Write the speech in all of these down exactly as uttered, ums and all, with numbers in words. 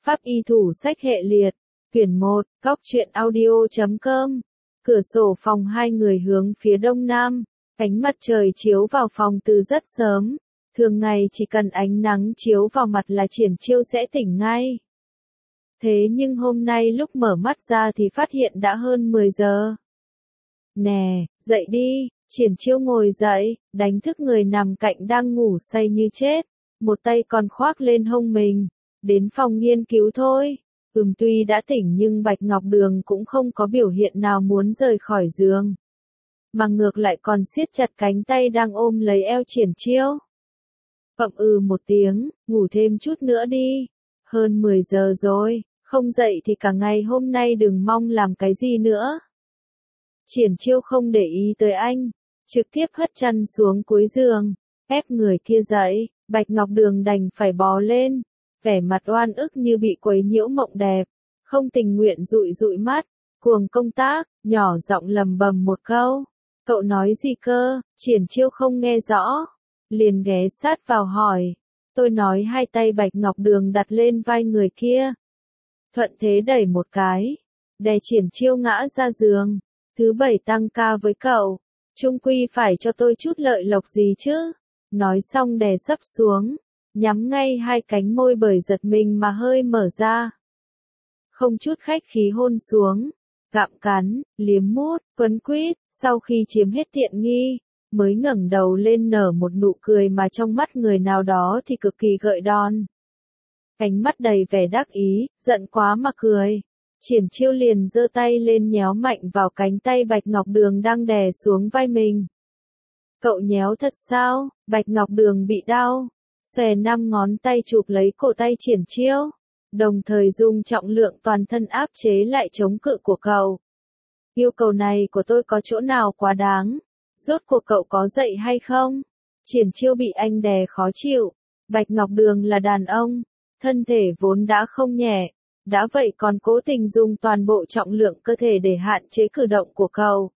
Pháp y thủ sách hệ liệt, quyển một, góc truyện audio chấm com. Cửa sổ phòng hai người hướng phía đông nam, ánh mặt trời chiếu vào phòng từ rất sớm. Thường ngày chỉ cần ánh nắng chiếu vào mặt là Triển Chiêu sẽ tỉnh ngay. Thế nhưng hôm nay lúc mở mắt ra thì phát hiện đã hơn mười giờ. Nè, dậy đi, Triển Chiêu ngồi dậy, đánh thức người nằm cạnh đang ngủ say như chết, một tay còn khoác lên hông mình. Đến phòng nghiên cứu thôi. Ừm tuy đã tỉnh nhưng Bạch Ngọc Đường cũng không có biểu hiện nào muốn rời khỏi giường. Mà ngược lại còn siết chặt cánh tay đang ôm lấy eo Triển Chiêu. Ậm ừ một tiếng, ngủ thêm chút nữa đi. Hơn mười giờ rồi, không dậy thì cả ngày hôm nay đừng mong làm cái gì nữa. Triển Chiêu không để ý tới anh, trực tiếp hất chân xuống cuối giường, ép người kia dậy. Bạch Ngọc Đường đành phải bò lên, vẻ mặt oan ức như bị quấy nhiễu mộng đẹp, không tình nguyện dụi dụi mắt, cuồng công tác, nhỏ giọng lầm bầm một câu. Cậu nói gì cơ? Triển Chiêu không nghe rõ, liền ghé sát vào hỏi. Tôi nói. Hai tay Bạch Ngọc Đường đặt lên vai người kia, thuận thế đẩy một cái, đè Triển Chiêu ngã ra giường. Thứ bảy tăng ca với cậu, chung quy phải cho tôi chút lợi lộc gì chứ? Nói xong đè sấp xuống, nhắm ngay hai cánh môi bởi giật mình mà hơi mở ra. Không chút khách khí hôn xuống, gặm cắn, liếm mút, quấn quýt, sau khi chiếm hết tiện nghi, mới ngẩng đầu lên nở một nụ cười mà trong mắt người nào đó thì cực kỳ gợi đòn. Ánh mắt đầy vẻ đắc ý, giận quá mà cười. Triển Chiêu liền giơ tay lên nhéo mạnh vào cánh tay Bạch Ngọc Đường đang đè xuống vai mình. Cậu nhéo thật sao? Bạch Ngọc Đường bị đau, xòe năm ngón tay chụp lấy cổ tay Triển Chiêu, đồng thời dùng trọng lượng toàn thân áp chế lại chống cự của cậu. Yêu cầu này của tôi có chỗ nào quá đáng? Rốt cuộc cậu có dậy hay không? Triển Chiêu bị anh đè khó chịu. Bạch Ngọc Đường là đàn ông, thân thể vốn đã không nhẹ, đã vậy còn cố tình dùng toàn bộ trọng lượng cơ thể để hạn chế cử động của cậu.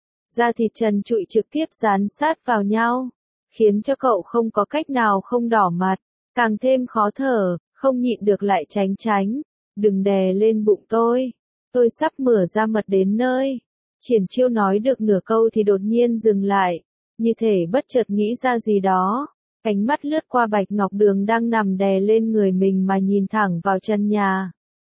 Da thịt trần trụi trực tiếp dán sát vào nhau, khiến cho cậu không có cách nào không đỏ mặt, càng thêm khó thở, không nhịn được lại tránh tránh. Đừng đè lên bụng tôi, tôi sắp mửa ra mật đến nơi. Triển Chiêu nói được nửa câu thì đột nhiên dừng lại, như thể bất chợt nghĩ ra gì đó. Ánh mắt lướt qua Bạch Ngọc Đường đang nằm đè lên người mình mà nhìn thẳng vào chân nhà.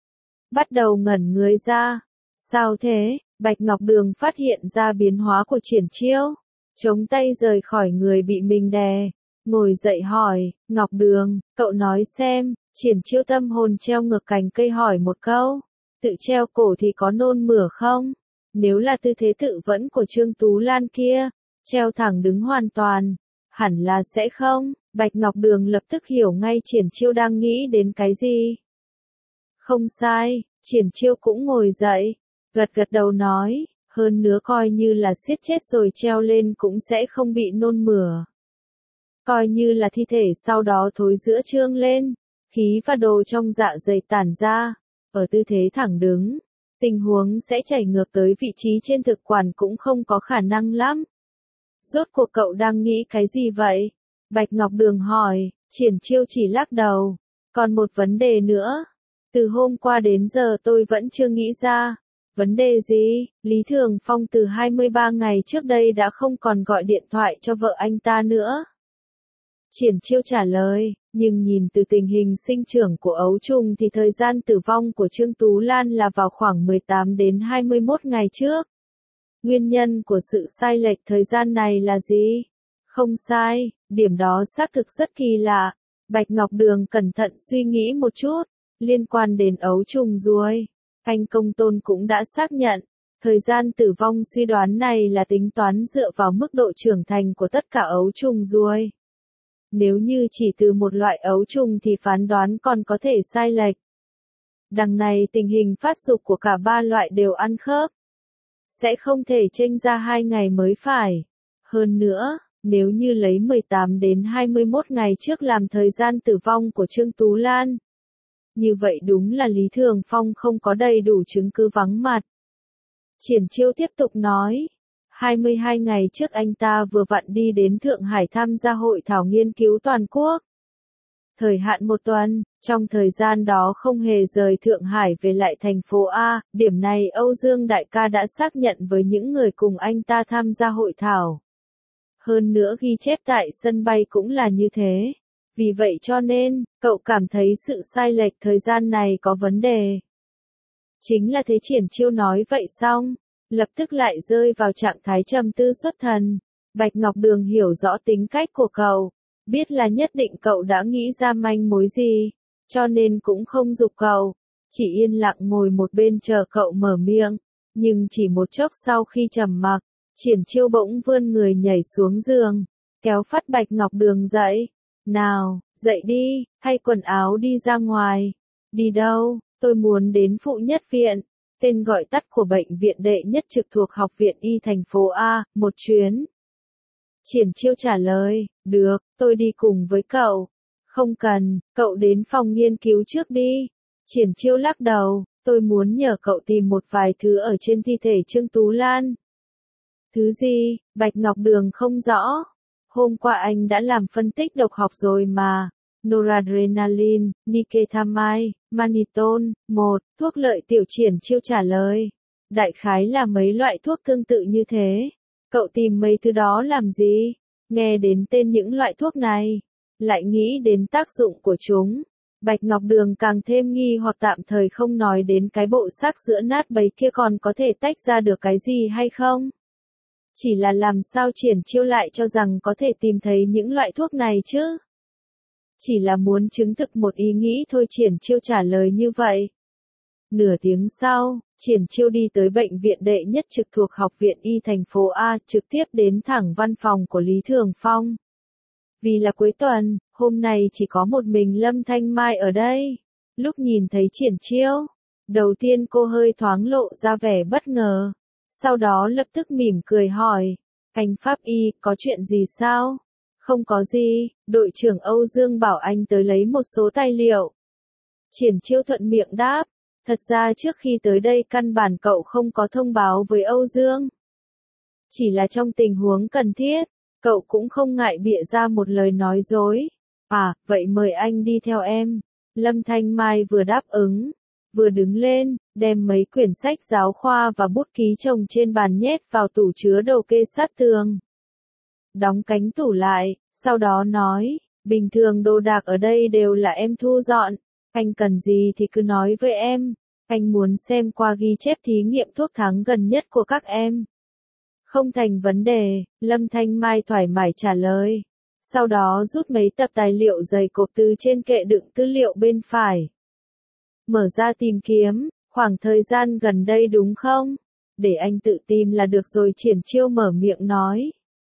Bắt đầu ngẩn người ra. Sao thế? Bạch Ngọc Đường phát hiện ra biến hóa của Triển Chiêu, chống tay rời khỏi người bị mình đè, ngồi dậy hỏi. Ngọc Đường, cậu nói xem. Triển Chiêu tâm hồn treo ngược cành cây hỏi một câu. Tự treo cổ thì có nôn mửa không? Nếu là tư thế tự vẫn của Trương Tú Lan kia, treo thẳng đứng hoàn toàn, hẳn là sẽ không. Bạch Ngọc Đường lập tức hiểu ngay Triển Chiêu đang nghĩ đến cái gì. Không sai. Triển Chiêu cũng ngồi dậy, gật gật đầu nói, hơn nữa coi như là siết chết rồi treo lên cũng sẽ không bị nôn mửa. Coi như là thi thể sau đó thối giữa trương lên, khí và đồ trong dạ dày tản ra, ở tư thế thẳng đứng, tình huống sẽ chảy ngược tới vị trí trên thực quản cũng không có khả năng lắm. Rốt cuộc cậu đang nghĩ cái gì vậy? Bạch Ngọc Đường hỏi. Triển Chiêu chỉ lắc đầu. Còn một vấn đề nữa. Từ hôm qua đến giờ tôi vẫn chưa nghĩ ra. Vấn đề gì? Lý Thường Phong từ hai mươi ba ngày trước đây đã không còn gọi điện thoại cho vợ anh ta nữa. Triển Chiêu trả lời, nhưng nhìn từ tình hình sinh trưởng của ấu trùng thì thời gian tử vong của Trương Tú Lan là vào khoảng mười tám đến hai mươi mốt ngày trước. Nguyên nhân của sự sai lệch thời gian này là gì? Không sai, điểm đó xác thực rất kỳ lạ. Bạch Ngọc Đường cẩn thận suy nghĩ một chút, liên quan đến ấu trùng ruồi. Anh Công Tôn cũng đã xác nhận, thời gian tử vong suy đoán này là tính toán dựa vào mức độ trưởng thành của tất cả ấu trùng ruồi. Nếu như chỉ từ một loại ấu trùng thì phán đoán còn có thể sai lệch. Đằng này tình hình phát dục của cả ba loại đều ăn khớp. Sẽ không thể chênh ra hai ngày mới phải. Hơn nữa, nếu như lấy mười tám đến hai mươi mốt ngày trước làm thời gian tử vong của Trương Tú Lan, như vậy đúng là Lý Thường Phong không có đầy đủ chứng cứ vắng mặt. Triển Chiêu tiếp tục nói, hai mươi hai ngày trước anh ta vừa vặn đi đến Thượng Hải tham gia hội thảo nghiên cứu toàn quốc. Thời hạn một tuần, trong thời gian đó không hề rời Thượng Hải về lại thành phố A, điểm này Âu Dương đại ca đã xác nhận với những người cùng anh ta tham gia hội thảo. Hơn nữa ghi chép tại sân bay cũng là như thế. Vì vậy cho nên, cậu cảm thấy sự sai lệch thời gian này có vấn đề. Chính là thế. Triển Chiêu nói vậy xong, lập tức lại rơi vào trạng thái trầm tư xuất thần. Bạch Ngọc Đường hiểu rõ tính cách của cậu, biết là nhất định cậu đã nghĩ ra manh mối gì, cho nên cũng không giục cậu, chỉ yên lặng ngồi một bên chờ cậu mở miệng. Nhưng chỉ một chốc sau khi trầm mặc, Triển Chiêu bỗng vươn người nhảy xuống giường, kéo phát Bạch Ngọc Đường dậy. Nào, dậy đi, thay quần áo đi ra ngoài. Đi đâu? Tôi muốn đến Phụ Nhất Viện, tên gọi tắt của bệnh viện đệ nhất trực thuộc Học viện Y thành phố A, một chuyến. Triển Chiêu trả lời, được, tôi đi cùng với cậu. Không cần, cậu đến phòng nghiên cứu trước đi. Triển Chiêu lắc đầu, tôi muốn nhờ cậu tìm một vài thứ ở trên thi thể Trương Tú Lan. Thứ gì? Bạch Ngọc Đường không rõ. Hôm qua anh đã làm phân tích độc học rồi mà. Noradrenaline, Niketamide, Manitol, một, thuốc lợi tiểu. Triển Chiêu trả lời. Đại khái là mấy loại thuốc tương tự như thế. Cậu tìm mấy thứ đó làm gì? Nghe đến tên những loại thuốc này, lại nghĩ đến tác dụng của chúng. Bạch Ngọc Đường càng thêm nghi hoặc, tạm thời không nói đến cái bộ xác giữa nát bấy kia còn có thể tách ra được cái gì hay không. Chỉ là làm sao Triển Chiêu lại cho rằng có thể tìm thấy những loại thuốc này chứ? Chỉ là muốn chứng thực một ý nghĩ thôi. Triển Chiêu trả lời như vậy. Nửa tiếng sau, Triển Chiêu đi tới bệnh viện đệ nhất trực thuộc Học viện Y thành phố A, trực tiếp đến thẳng văn phòng của Lý Thường Phong. Vì là cuối tuần, hôm nay chỉ có một mình Lâm Thanh Mai ở đây. Lúc nhìn thấy Triển Chiêu, đầu tiên cô hơi thoáng lộ ra vẻ bất ngờ. Sau đó lập tức mỉm cười hỏi, anh Pháp Y, có chuyện gì sao? Không có gì, đội trưởng Âu Dương bảo anh tới lấy một số tài liệu. Triển Chiêu thuận miệng đáp, thật ra trước khi tới đây căn bản cậu không có thông báo với Âu Dương. Chỉ là trong tình huống cần thiết, cậu cũng không ngại bịa ra một lời nói dối. À, vậy mời anh đi theo em. Lâm Thanh Mai vừa đáp ứng, vừa đứng lên, đem mấy quyển sách giáo khoa và bút ký chồng trên bàn nhét vào tủ chứa đồ kê sát tường. Đóng cánh tủ lại, sau đó nói, bình thường đồ đạc ở đây đều là em thu dọn, anh cần gì thì cứ nói với em, anh muốn xem qua ghi chép thí nghiệm thuốc thắng gần nhất của các em. Không thành vấn đề, Lâm Thanh Mai thoải mái trả lời. Sau đó rút mấy tập tài liệu dày cộp từ trên kệ đựng tư liệu bên phải. Mở ra tìm kiếm, khoảng thời gian gần đây đúng không? Để anh tự tìm là được rồi. Triển Chiêu mở miệng nói.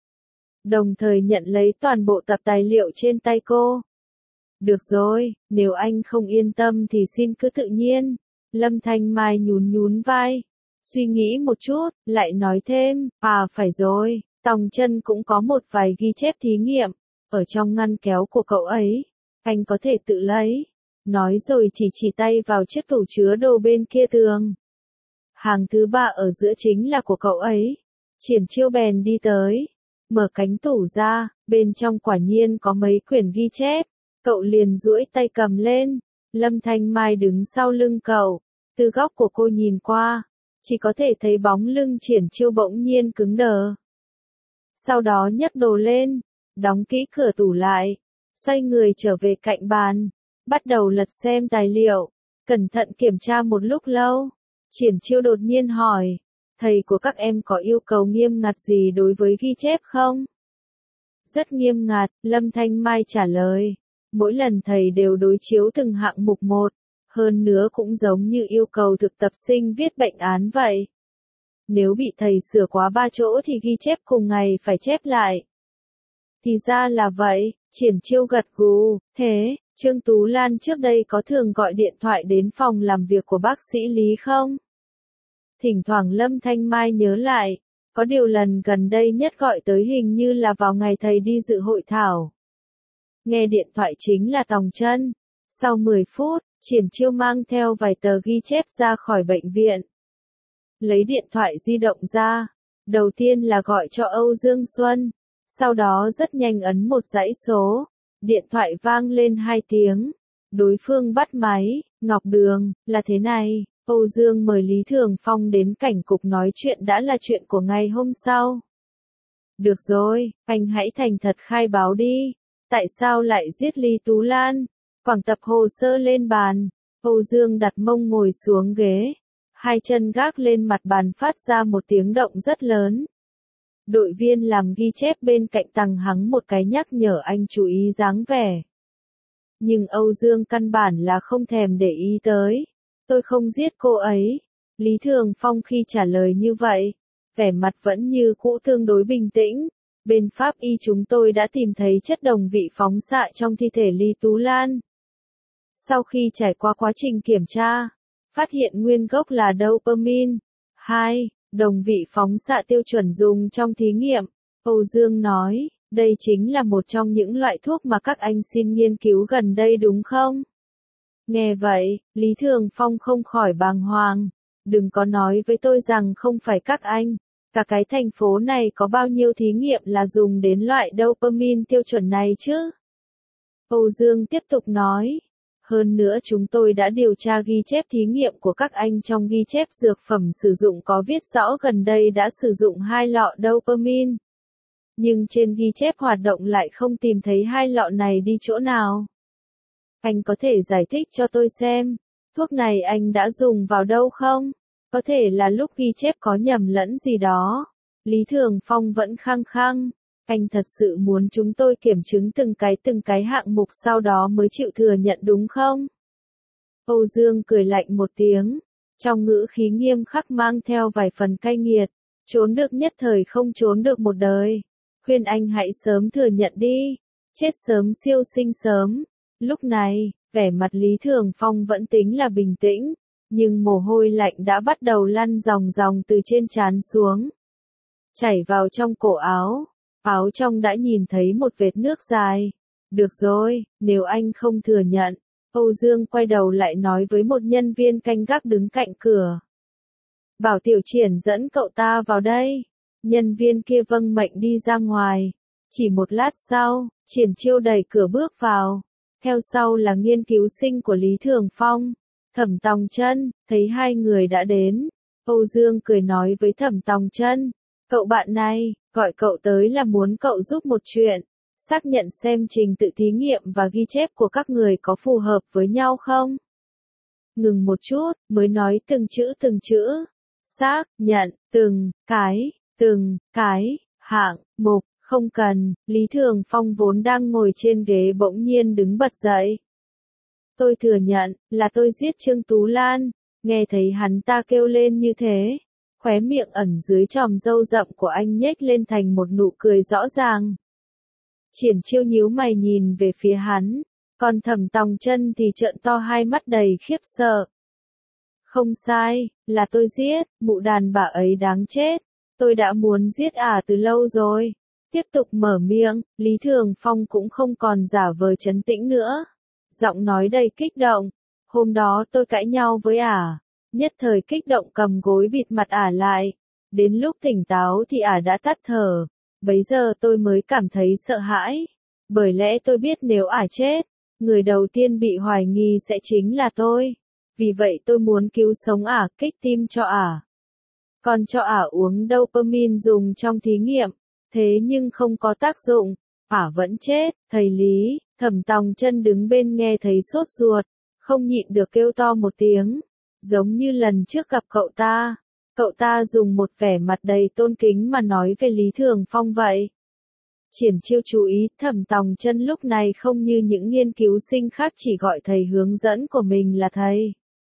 Đồng thời nhận lấy toàn bộ tập tài liệu trên tay cô. Được rồi, nếu anh không yên tâm thì xin cứ tự nhiên. Lâm Thanh Mai nhún nhún vai. Suy nghĩ một chút, lại nói thêm, à phải rồi, Tòng Chân cũng có một vài ghi chép thí nghiệm, ở trong ngăn kéo của cậu ấy, anh có thể tự lấy. Nói rồi chỉ chỉ tay vào chiếc tủ chứa đồ bên kia tường. Hàng thứ ba ở giữa chính là của cậu ấy. Triển Chiêu bèn đi tới, mở cánh tủ ra, bên trong quả nhiên có mấy quyển ghi chép, cậu liền duỗi tay cầm lên. Lâm Thanh Mai đứng sau lưng cậu, từ góc của cô nhìn qua, chỉ có thể thấy bóng lưng Triển Chiêu bỗng nhiên cứng đờ. Sau đó nhấc đồ lên, đóng kỹ cửa tủ lại, xoay người trở về cạnh bàn, bắt đầu lật xem tài liệu, cẩn thận kiểm tra một lúc lâu. Triển Chiêu đột nhiên hỏi, thầy của các em có yêu cầu nghiêm ngặt gì đối với ghi chép không? Rất nghiêm ngặt, Lâm Thanh Mai trả lời. Mỗi lần thầy đều đối chiếu từng hạng mục một, hơn nữa cũng giống như yêu cầu thực tập sinh viết bệnh án vậy. Nếu bị thầy sửa quá ba chỗ thì ghi chép cùng ngày phải chép lại. Thì ra là vậy, Triển Chiêu gật gù. Thế, Trương Tú Lan trước đây có thường gọi điện thoại đến phòng làm việc của bác sĩ Lý không? Thỉnh thoảng Lâm Thanh Mai nhớ lại, có điều lần gần đây nhất gọi tới hình như là vào ngày thầy đi dự hội thảo. Nghe điện thoại chính là Tòng Chân. Sau mười phút, Triển Chiêu mang theo vài tờ ghi chép ra khỏi bệnh viện. Lấy điện thoại di động ra, đầu tiên là gọi cho Âu Dương Xuân, sau đó rất nhanh ấn một dãy số, Điện thoại vang lên hai tiếng. Đối phương bắt máy, Ngọc Đường, là thế này, Âu Dương mời Lý Thường Phong đến cảnh cục nói chuyện đã là chuyện của ngày hôm sau. Được rồi, anh hãy thành thật khai báo đi. Tại sao lại giết Lý Tú Lan? Quảng tập hồ sơ lên bàn. Âu Dương đặt mông ngồi xuống ghế. Hai chân gác lên mặt bàn phát ra một tiếng động rất lớn. Đội viên làm ghi chép bên cạnh tằng hắng một cái nhắc nhở anh chú ý dáng vẻ. Nhưng Âu Dương căn bản là không thèm để ý tới. Tôi không giết cô ấy. Lý Thường Phong khi trả lời như vậy, vẻ mặt vẫn như cũ tương đối bình tĩnh. Bên pháp y chúng tôi đã tìm thấy chất đồng vị phóng xạ trong thi thể Lý Tú Lan. Sau khi trải qua quá trình kiểm tra, phát hiện nguyên gốc là dopamine. hai. Đồng vị phóng xạ tiêu chuẩn dùng trong thí nghiệm. Âu Dương nói, đây chính là một trong những loại thuốc mà các anh xin nghiên cứu gần đây đúng không? Nghe vậy, Lý Thường Phong không khỏi bàng hoàng. Đừng có nói với tôi rằng không phải các anh. Cả cái thành phố này có bao nhiêu thí nghiệm là dùng đến loại dopamine tiêu chuẩn này chứ? Âu Dương tiếp tục nói. Hơn nữa chúng tôi đã điều tra ghi chép thí nghiệm của các anh, trong ghi chép dược phẩm sử dụng có viết rõ gần đây đã sử dụng hai lọ dopamine. Nhưng trên ghi chép hoạt động lại không tìm thấy hai lọ này đi chỗ nào. Anh có thể giải thích cho tôi xem, thuốc này anh đã dùng vào đâu không? Có thể là lúc ghi chép có nhầm lẫn gì đó. Lý Thường Phong vẫn khăng khăng. Anh thật sự muốn chúng tôi kiểm chứng từng cái từng cái hạng mục sau đó mới chịu thừa nhận đúng không? Âu Dương cười lạnh một tiếng. Trong ngữ khí nghiêm khắc mang theo vài phần cay nghiệt. Trốn được nhất thời không trốn được một đời. Khuyên anh hãy sớm thừa nhận đi. Chết sớm siêu sinh sớm. Lúc này, vẻ mặt Lý Thường Phong vẫn tính là bình tĩnh. Nhưng mồ hôi lạnh đã bắt đầu lăn ròng ròng từ trên trán xuống. Chảy vào trong cổ áo. Áo trong đã nhìn thấy một vệt nước dài. Được rồi, nếu anh không thừa nhận. Âu Dương quay đầu lại nói với một nhân viên canh gác đứng cạnh cửa. Bảo Tiểu Triển dẫn cậu ta vào đây. Nhân viên kia vâng mệnh đi ra ngoài. Chỉ một lát sau, Triển Chiêu đẩy cửa bước vào. Theo sau là nghiên cứu sinh của Lý Thường Phong. Thẩm Tòng Chân, thấy hai người đã đến. Âu Dương cười nói với Thẩm Tòng Chân. Cậu bạn này, gọi cậu tới là muốn cậu giúp một chuyện. Xác nhận xem trình tự thí nghiệm và ghi chép của các người có phù hợp với nhau không? Ngừng một chút, mới nói từng chữ từng chữ. Xác nhận, từng, cái, từng, cái, hạng, mục, không cần. Lý Thường Phong vốn đang ngồi trên ghế bỗng nhiên đứng bật dậy. Tôi thừa nhận, là tôi giết Trương Tú Lan. Nghe thấy hắn ta kêu lên như thế. Khóe miệng ẩn dưới tròm râu rậm của anh nhếch lên thành một nụ cười rõ ràng. Triển Chiêu nhíu mày nhìn về phía hắn, còn Thẩm Tòng Chân thì trợn to hai mắt đầy khiếp sợ. Không sai, là tôi giết, mụ đàn bà ấy đáng chết. Tôi đã muốn giết ả từ lâu rồi. Tiếp tục mở miệng, Lý Thường Phong cũng không còn giả vờ trấn tĩnh nữa. Giọng nói đầy kích động. Hôm đó tôi cãi nhau với ả. Nhất thời kích động cầm gối bịt mặt ả lại. Đến lúc tỉnh táo thì ả đã tắt thở. Bấy giờ tôi mới cảm thấy sợ hãi. Bởi lẽ tôi biết nếu ả chết, người đầu tiên bị hoài nghi sẽ chính là tôi. Vì vậy tôi muốn cứu sống ả, kích tim cho ả. Còn cho ả uống dopamine dùng trong thí nghiệm. Thế nhưng không có tác dụng. Ả vẫn chết. Thầy Lý, Thẩm Tòng Chân đứng bên nghe thấy sốt ruột. Không nhịn được kêu to một tiếng. Giống như lần trước gặp cậu ta. Cậu ta dùng một vẻ mặt đầy tôn kính mà nói về Lý Thường Phong vậy. Triển Chiêu chú ý, Thẩm Tòng Chân lúc này không như những nghiên cứu sinh khác chỉ gọi thầy hướng dẫn của mình là thầy.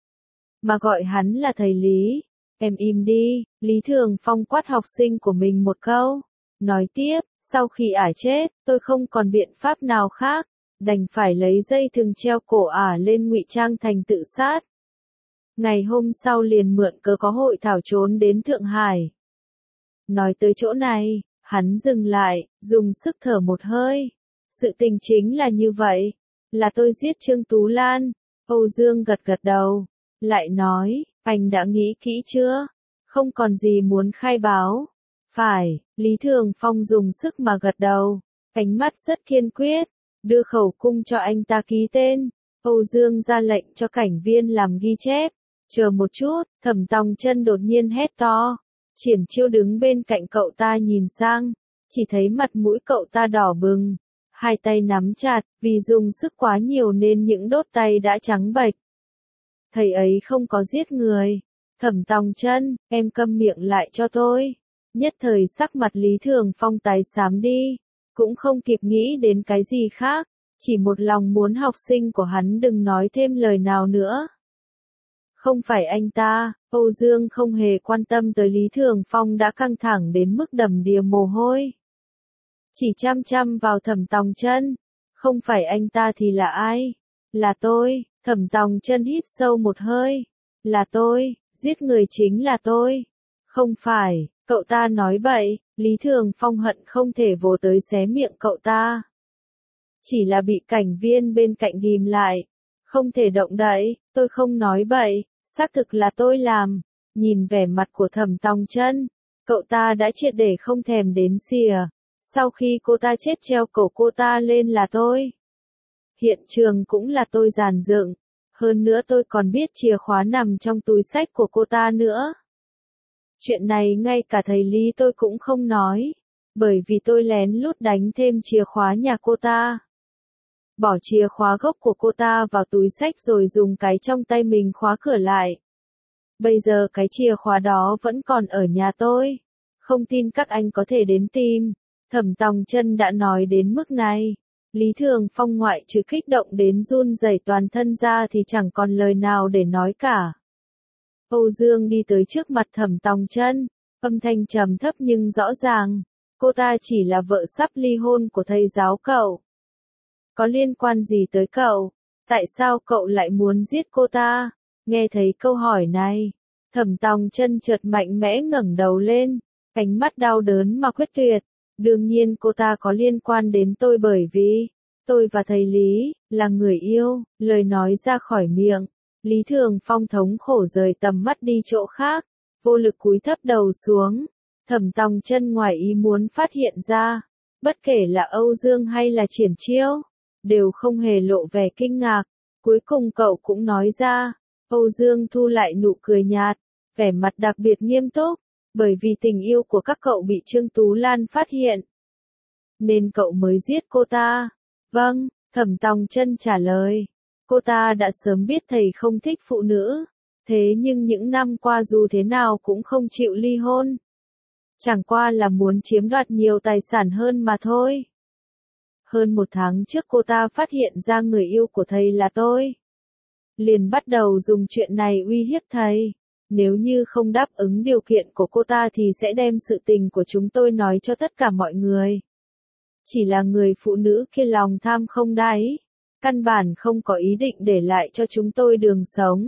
Mà gọi hắn là thầy Lý. Em im đi, Lý Thường Phong quát học sinh của mình một câu. Nói tiếp, sau khi ả chết, tôi không còn biện pháp nào khác. Đành phải lấy dây thừng treo cổ ả lên ngụy trang thành tự sát. Ngày hôm sau liền mượn cớ có hội thảo trốn đến Thượng Hải. Nói tới chỗ này, hắn dừng lại, dùng sức thở một hơi. Sự tình chính là như vậy, là tôi giết Trương Tú Lan. Âu Dương gật gật đầu, lại nói, anh đã nghĩ kỹ chưa? Không còn gì muốn khai báo. Phải, Lý Thường Phong dùng sức mà gật đầu, ánh mắt rất kiên quyết. đưa khẩu cung cho anh ta ký tên. Âu Dương ra lệnh cho cảnh viên làm ghi chép. Chờ một chút, Thẩm Tòng Chân đột nhiên hét to. Triển Chiêu đứng bên cạnh cậu ta nhìn sang, chỉ thấy mặt mũi cậu ta đỏ bừng, hai tay nắm chặt, vì dùng sức quá nhiều nên những đốt tay đã trắng bệch. Thầy ấy không có giết người. Thẩm Tòng Chân, em câm miệng lại cho tôi. Nhất thời sắc mặt Lý Thường Phong tái xám đi, cũng không kịp nghĩ đến cái gì khác, chỉ một lòng muốn học sinh của hắn đừng nói thêm lời nào nữa. Không phải anh ta, Âu Dương không hề quan tâm tới Lý Thường Phong đã căng thẳng đến mức đầm đìa mồ hôi. Chỉ chăm chăm vào Thẩm Tòng Chân. Không phải anh ta thì là ai? Là tôi. Thẩm Tòng Chân hít sâu một hơi. Là tôi, giết người chính là tôi. Không phải, cậu ta nói bậy. Lý Thường Phong hận không thể vồ tới xé miệng cậu ta. Chỉ là bị cảnh viên bên cạnh ghim lại. Không thể động đậy, tôi không nói bậy, xác thực là tôi làm. Nhìn vẻ mặt của Thẩm Tòng Chân, cậu ta đã triệt để không thèm đến xỉa. Sau khi cô ta chết treo cổ cô ta lên là tôi. Hiện trường cũng là tôi dàn dựng. Hơn nữa tôi còn biết chìa khóa nằm trong túi xách của cô ta nữa. Chuyện này ngay cả thầy Lý tôi cũng không nói. Bởi vì tôi lén lút đánh thêm chìa khóa nhà cô ta. Bỏ chìa khóa gốc của cô ta vào túi xách rồi dùng cái trong tay mình khóa cửa lại. Bây giờ cái chìa khóa đó vẫn còn ở nhà tôi. Không tin các anh có thể đến tìm. Thẩm Tòng Chân đã nói đến mức này. Lý Thường Phong ngoại trừ kích động đến run rẩy toàn thân ra thì chẳng còn lời nào để nói cả. Âu Dương đi tới trước mặt Thẩm Tòng Chân, âm thanh trầm thấp nhưng rõ ràng. Cô ta chỉ là vợ sắp ly hôn của thầy giáo cậu. Có liên quan gì tới cậu? Tại sao cậu lại muốn giết cô ta? Nghe thấy câu hỏi này, Thẩm Tòng Chân chợt mạnh mẽ ngẩng đầu lên, ánh mắt đau đớn mà quyết tuyệt. Đương nhiên cô ta có liên quan đến tôi bởi vì tôi và thầy Lý là người yêu. Lời nói ra khỏi miệng, Lý Thường Phong thống khổ rời tầm mắt đi chỗ khác, vô lực cúi thấp đầu xuống. Thẩm Tòng Chân ngoài ý muốn phát hiện ra, bất kể là Âu Dương hay là Triển Chiêu, đều không hề lộ vẻ kinh ngạc. Cuối cùng cậu cũng nói ra. Âu Dương thu lại nụ cười nhạt, vẻ mặt đặc biệt nghiêm túc. Bởi vì tình yêu của các cậu bị Trương Tú Lan phát hiện, nên cậu mới giết cô ta. Vâng, Thẩm Tòng Chân trả lời. Cô ta đã sớm biết thầy không thích phụ nữ. Thế nhưng những năm qua dù thế nào cũng không chịu ly hôn. Chẳng qua là muốn chiếm đoạt nhiều tài sản hơn mà thôi. Hơn một tháng trước cô ta phát hiện ra người yêu của thầy là tôi. Liền bắt đầu dùng chuyện này uy hiếp thầy. Nếu như không đáp ứng điều kiện của cô ta thì sẽ đem sự tình của chúng tôi nói cho tất cả mọi người. Chỉ là người phụ nữ kia lòng tham không đáy. Căn bản không có ý định để lại cho chúng tôi đường sống.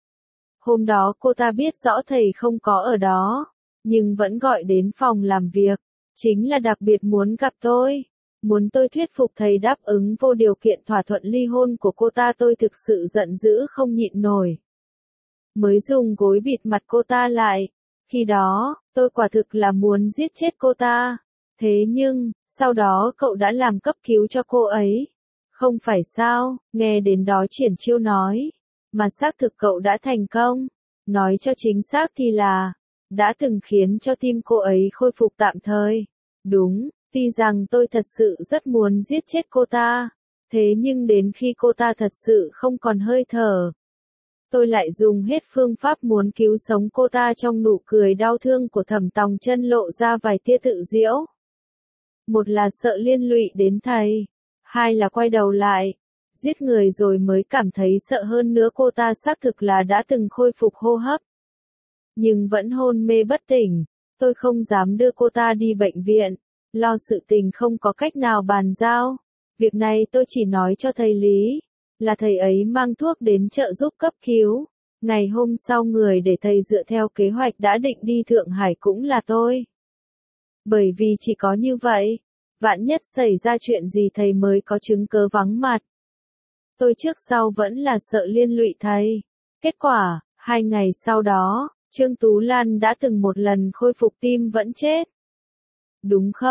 Hôm đó cô ta biết rõ thầy không có ở đó, nhưng vẫn gọi đến phòng làm việc. Chính là đặc biệt muốn gặp tôi. Muốn tôi thuyết phục thầy đáp ứng vô điều kiện thỏa thuận ly hôn của cô ta. Tôi thực sự giận dữ không nhịn nổi. Mới dùng gối bịt mặt cô ta lại. Khi đó, tôi quả thực là muốn giết chết cô ta. Thế nhưng, sau đó cậu đã làm cấp cứu cho cô ấy. Không phải sao, nghe đến đó Triển Chiêu nói. Mà xác thực cậu đã thành công. Nói cho chính xác thì là, đã từng khiến cho tim cô ấy khôi phục tạm thời. Đúng, tuy rằng tôi thật sự rất muốn giết chết cô ta. Thế nhưng đến khi cô ta thật sự không còn hơi thở, tôi lại dùng hết phương pháp muốn cứu sống cô ta. Trong nụ cười đau thương của Thẩm Tòng Chân lộ ra vài tia tự giễu. Một là sợ liên lụy đến thầy, hai là quay đầu lại, giết người rồi mới cảm thấy sợ. Hơn nữa cô ta xác thực là đã từng khôi phục hô hấp, nhưng vẫn hôn mê bất tỉnh. Tôi không dám đưa cô ta đi bệnh viện, lo sự tình không có cách nào bàn giao. Việc này tôi chỉ nói cho thầy Lý, là thầy ấy mang thuốc đến trợ giúp cấp cứu. Ngày hôm sau người để thầy dựa theo kế hoạch đã định đi Thượng Hải cũng là tôi. Bởi vì chỉ có như vậy, vạn nhất xảy ra chuyện gì thầy mới có chứng cớ vắng mặt. Tôi trước sau vẫn là sợ liên lụy thầy. Kết quả, hai ngày sau đó, Trương Tú Lan đã từng một lần khôi phục tim vẫn chết. Đúng không?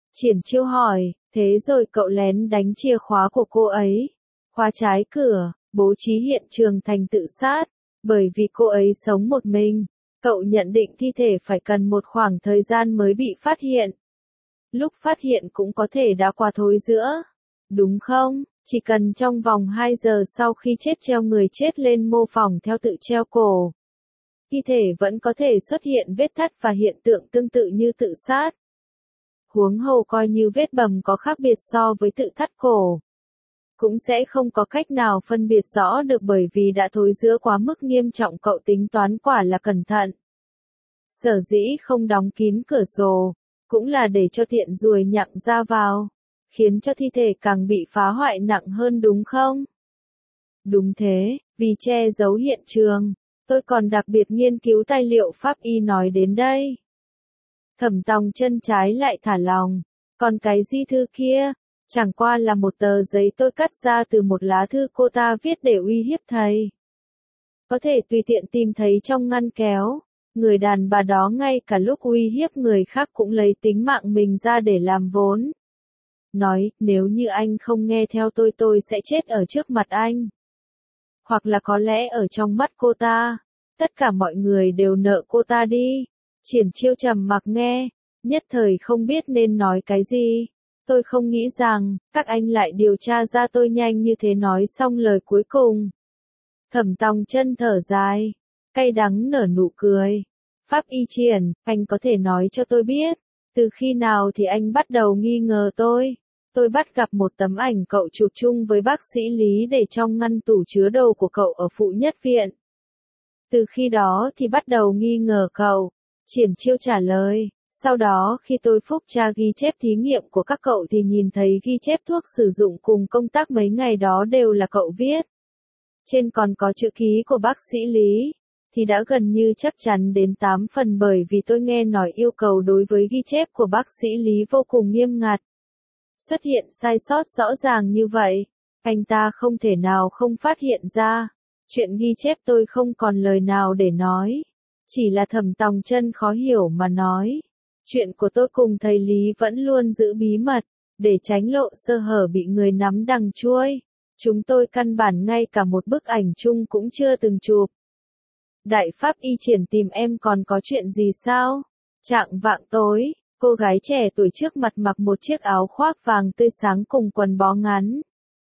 Triển Chiêu hỏi, thế rồi cậu lén đánh chìa khóa của cô ấy, khóa trái cửa, bố trí hiện trường thành tự sát, bởi vì cô ấy sống một mình. Cậu nhận định thi thể phải cần một khoảng thời gian mới bị phát hiện. Lúc phát hiện cũng có thể đã qua thối rữa. Đúng không? Chỉ cần trong vòng hai giờ sau khi chết treo người chết lên mô phỏng theo tự treo cổ. Thi thể vẫn có thể xuất hiện vết thắt và hiện tượng tương tự như tự sát. Huống hồ coi như vết bầm có khác biệt so với tự thắt cổ. Cũng sẽ không có cách nào phân biệt rõ được bởi vì đã thối rữa quá mức nghiêm trọng, cậu tính toán quả là cẩn thận. Sở dĩ không đóng kín cửa sổ, cũng là để cho tiện ruồi nhặng ra vào, khiến cho thi thể càng bị phá hoại nặng hơn đúng không? Đúng thế, vì che giấu hiện trường, tôi còn đặc biệt nghiên cứu tài liệu pháp y nói đến đây. Thẩm Tòng Chân trái lại thả lòng, còn cái di thư kia, chẳng qua là một tờ giấy tôi cắt ra từ một lá thư cô ta viết để uy hiếp thầy. Có thể tùy tiện tìm thấy trong ngăn kéo, người đàn bà đó ngay cả lúc uy hiếp người khác cũng lấy tính mạng mình ra để làm vốn. Nói, nếu như anh không nghe theo tôi tôi sẽ chết ở trước mặt anh. Hoặc là có lẽ ở trong mắt cô ta, tất cả mọi người đều nợ cô ta đi. Triển Chiêu trầm mặc nghe, nhất thời không biết nên nói cái gì. Tôi không nghĩ rằng, các anh lại điều tra ra tôi nhanh như thế. Nói xong lời cuối cùng. Thẩm Tòng Chân thở dài, cay đắng nở nụ cười. Pháp y Triển, anh có thể nói cho tôi biết, từ khi nào thì anh bắt đầu nghi ngờ tôi? Tôi bắt gặp một tấm ảnh cậu chụp chung với bác sĩ Lý để trong ngăn tủ chứa đồ của cậu ở phụ nhất viện. Từ khi đó thì bắt đầu nghi ngờ cậu. Triển Chiêu trả lời, sau đó khi tôi phúc tra ghi chép thí nghiệm của các cậu thì nhìn thấy ghi chép thuốc sử dụng cùng công tác mấy ngày đó đều là cậu viết. Trên còn có chữ ký của bác sĩ Lý, thì đã gần như chắc chắn đến tám phần bởi vì tôi nghe nói yêu cầu đối với ghi chép của bác sĩ Lý vô cùng nghiêm ngặt. Xuất hiện sai sót rõ ràng như vậy, anh ta không thể nào không phát hiện ra. Chuyện ghi chép tôi không còn lời nào để nói. Chỉ là Thẩm Tòng Chân khó hiểu mà nói. Chuyện của tôi cùng thầy Lý vẫn luôn giữ bí mật, để tránh lộ sơ hở bị người nắm đằng chuôi. Chúng tôi căn bản ngay cả một bức ảnh chung cũng chưa từng chụp. Đại Pháp y Triển tìm em còn có chuyện gì sao? Trạng vạng tối, cô gái trẻ tuổi trước mặt mặc một chiếc áo khoác vàng tươi sáng cùng quần bó ngắn.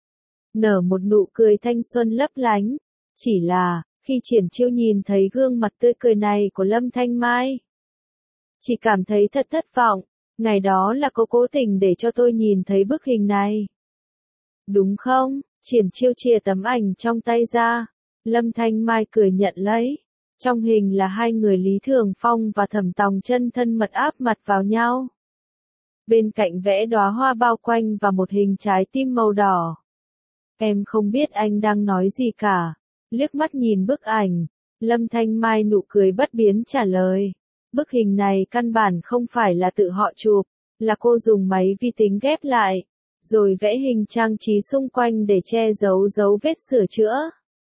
Nở một nụ cười thanh xuân lấp lánh. Chỉ là, khi Triển Chiêu nhìn thấy gương mặt tươi cười này của Lâm Thanh Mai, chỉ cảm thấy thật thất vọng. Ngày đó là cô cố tình để cho tôi nhìn thấy bức hình này. Đúng không? Triển Chiêu chìa tấm ảnh trong tay ra. Lâm Thanh Mai cười nhận lấy. Trong hình là hai người Lý Thường Phong và Thẩm Tòng Chân thân mật áp mặt vào nhau. Bên cạnh vẽ đóa hoa bao quanh và một hình trái tim màu đỏ. Em không biết anh đang nói gì cả. Liếc mắt nhìn bức ảnh, Lâm Thanh Mai nụ cười bất biến trả lời. Bức hình này căn bản không phải là tự họ chụp, là cô dùng máy vi tính ghép lại, rồi vẽ hình trang trí xung quanh để che giấu dấu vết sửa chữa.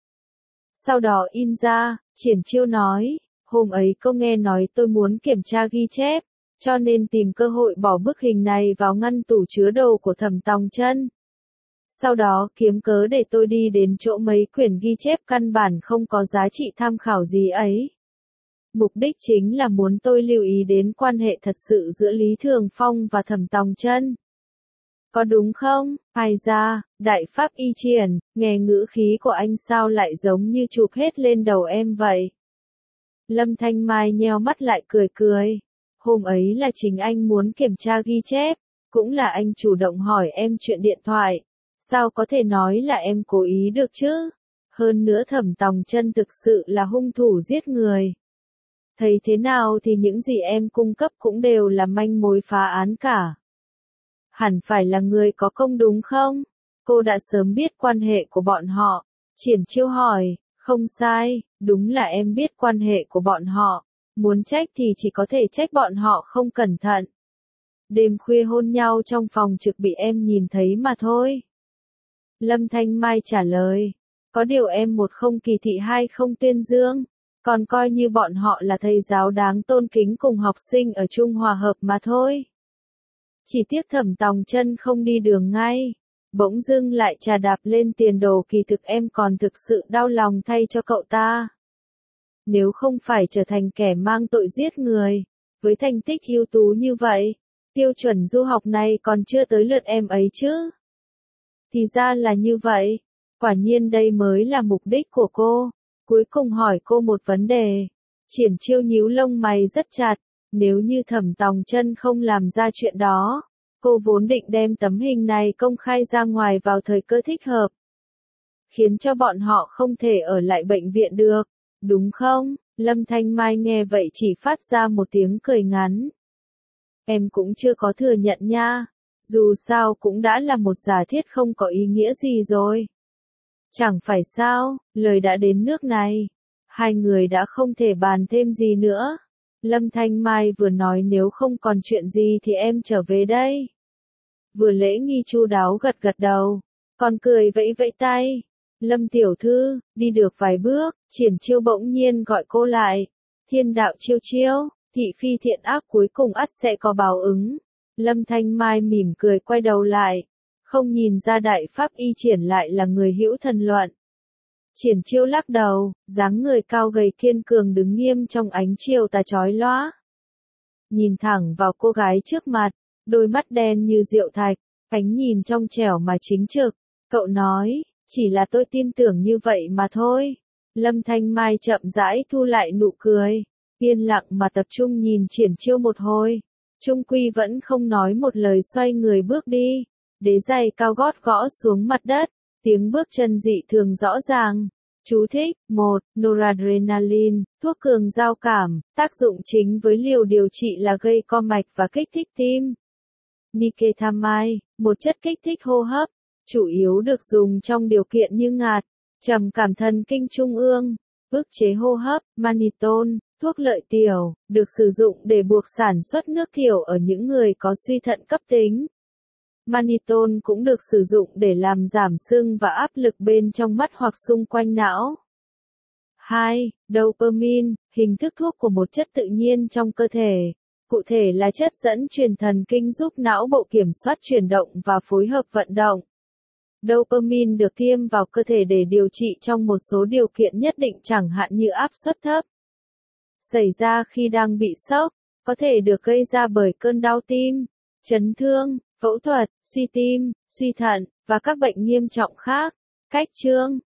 Sau đó in ra. Triển Chiêu nói, hôm ấy cô nghe nói tôi muốn kiểm tra ghi chép, cho nên tìm cơ hội bỏ bức hình này vào ngăn tủ chứa đồ của Thẩm Tòng Chân. Sau đó kiếm cớ để tôi đi đến chỗ mấy quyển ghi chép căn bản không có giá trị tham khảo gì ấy. Mục đích chính là muốn tôi lưu ý đến quan hệ thật sự giữa Lý Thường Phong và Thẩm Tòng Chân. Có đúng không? Ai ra, Đại Pháp y Triển, nghe ngữ khí của anh sao lại giống như chụp hết lên đầu em vậy? Lâm Thanh Mai nheo mắt lại cười cười. Hôm ấy là chính anh muốn kiểm tra ghi chép, cũng là anh chủ động hỏi em chuyện điện thoại. Sao có thể nói là em cố ý được chứ? Hơn nữa Thẩm Tòng Chân thực sự là hung thủ giết người. Thấy thế nào thì những gì em cung cấp cũng đều là manh mối phá án cả. Hẳn phải là người có công đúng không? Cô đã sớm biết quan hệ của bọn họ. Triển Chiêu hỏi, không sai, đúng là em biết quan hệ của bọn họ. Muốn trách thì chỉ có thể trách bọn họ không cẩn thận. Đêm khuya hôn nhau trong phòng trực bị em nhìn thấy mà thôi. Lâm Thanh Mai trả lời, có điều em một không kỳ thị hai không tuyên dương, còn coi như bọn họ là thầy giáo đáng tôn kính cùng học sinh ở chung hòa hợp mà thôi. Chỉ tiếc Thẩm Tòng Chân không đi đường ngay. Bỗng dưng lại trà đạp lên tiền đồ, kỳ thực em còn thực sự đau lòng thay cho cậu ta. Nếu không phải trở thành kẻ mang tội giết người, với thành tích ưu tú như vậy, tiêu chuẩn du học này còn chưa tới lượt em ấy chứ. Thì ra là như vậy, quả nhiên đây mới là mục đích của cô. Cuối cùng hỏi cô một vấn đề. Triển Chiêu nhíu lông mày rất chặt, nếu như Thẩm Tòng Chân không làm ra chuyện đó, cô vốn định đem tấm hình này công khai ra ngoài vào thời cơ thích hợp, khiến cho bọn họ không thể ở lại bệnh viện được, đúng không? Lâm Thanh Mai nghe vậy chỉ phát ra một tiếng cười ngắn. Em cũng chưa có thừa nhận nha, dù sao cũng đã là một giả thiết không có ý nghĩa gì rồi. Chẳng phải sao, lời đã đến nước này, hai người đã không thể bàn thêm gì nữa. Lâm Thanh Mai vừa nói nếu không còn chuyện gì thì em trở về đây. Vừa lễ nghi chu đáo gật gật đầu, còn cười vẫy vẫy tay. Lâm tiểu thư, đi được vài bước, Triển Chiêu bỗng nhiên gọi cô lại. Thiên đạo Chiêu Chiêu, thị phi thiện ác cuối cùng ắt sẽ có báo ứng. Lâm Thanh Mai mỉm cười quay đầu lại, không nhìn ra đại pháp y Triển lại là người hữu thần luận. Triển Chiêu lắc đầu, dáng người cao gầy kiên cường đứng nghiêm trong ánh chiều tà chói lóa. Nhìn thẳng vào cô gái trước mặt, đôi mắt đen như rượu thạch, ánh nhìn trong trẻo mà chính trực. Cậu nói, chỉ là tôi tin tưởng như vậy mà thôi. Lâm Thanh Mai chậm rãi thu lại nụ cười, yên lặng mà tập trung nhìn Triển Chiêu một hồi. Trung quy vẫn không nói một lời xoay người bước đi. Đế giày cao gót gõ xuống mặt đất, tiếng bước chân dị thường rõ ràng. Chú thích, một. Noradrenaline, thuốc cường giao cảm, tác dụng chính với liều điều trị là gây co mạch và kích thích tim. Niketamide, một chất kích thích hô hấp, chủ yếu được dùng trong điều kiện như ngạt, trầm cảm thần kinh trung ương, ức chế hô hấp. Mannitol, thuốc lợi tiểu, được sử dụng để buộc sản xuất nước tiểu ở những người có suy thận cấp tính. Mannitol cũng được sử dụng để làm giảm sưng và áp lực bên trong mắt hoặc xung quanh não. hai. Dopamine, hình thức thuốc của một chất tự nhiên trong cơ thể, cụ thể là chất dẫn truyền thần kinh giúp não bộ kiểm soát chuyển động và phối hợp vận động. Dopamine được tiêm vào cơ thể để điều trị trong một số điều kiện nhất định, chẳng hạn như áp suất thấp xảy ra khi đang bị sốc, có thể được gây ra bởi cơn đau tim, chấn thương, phẫu thuật, suy tim, suy thận, và các bệnh nghiêm trọng khác. Cách chương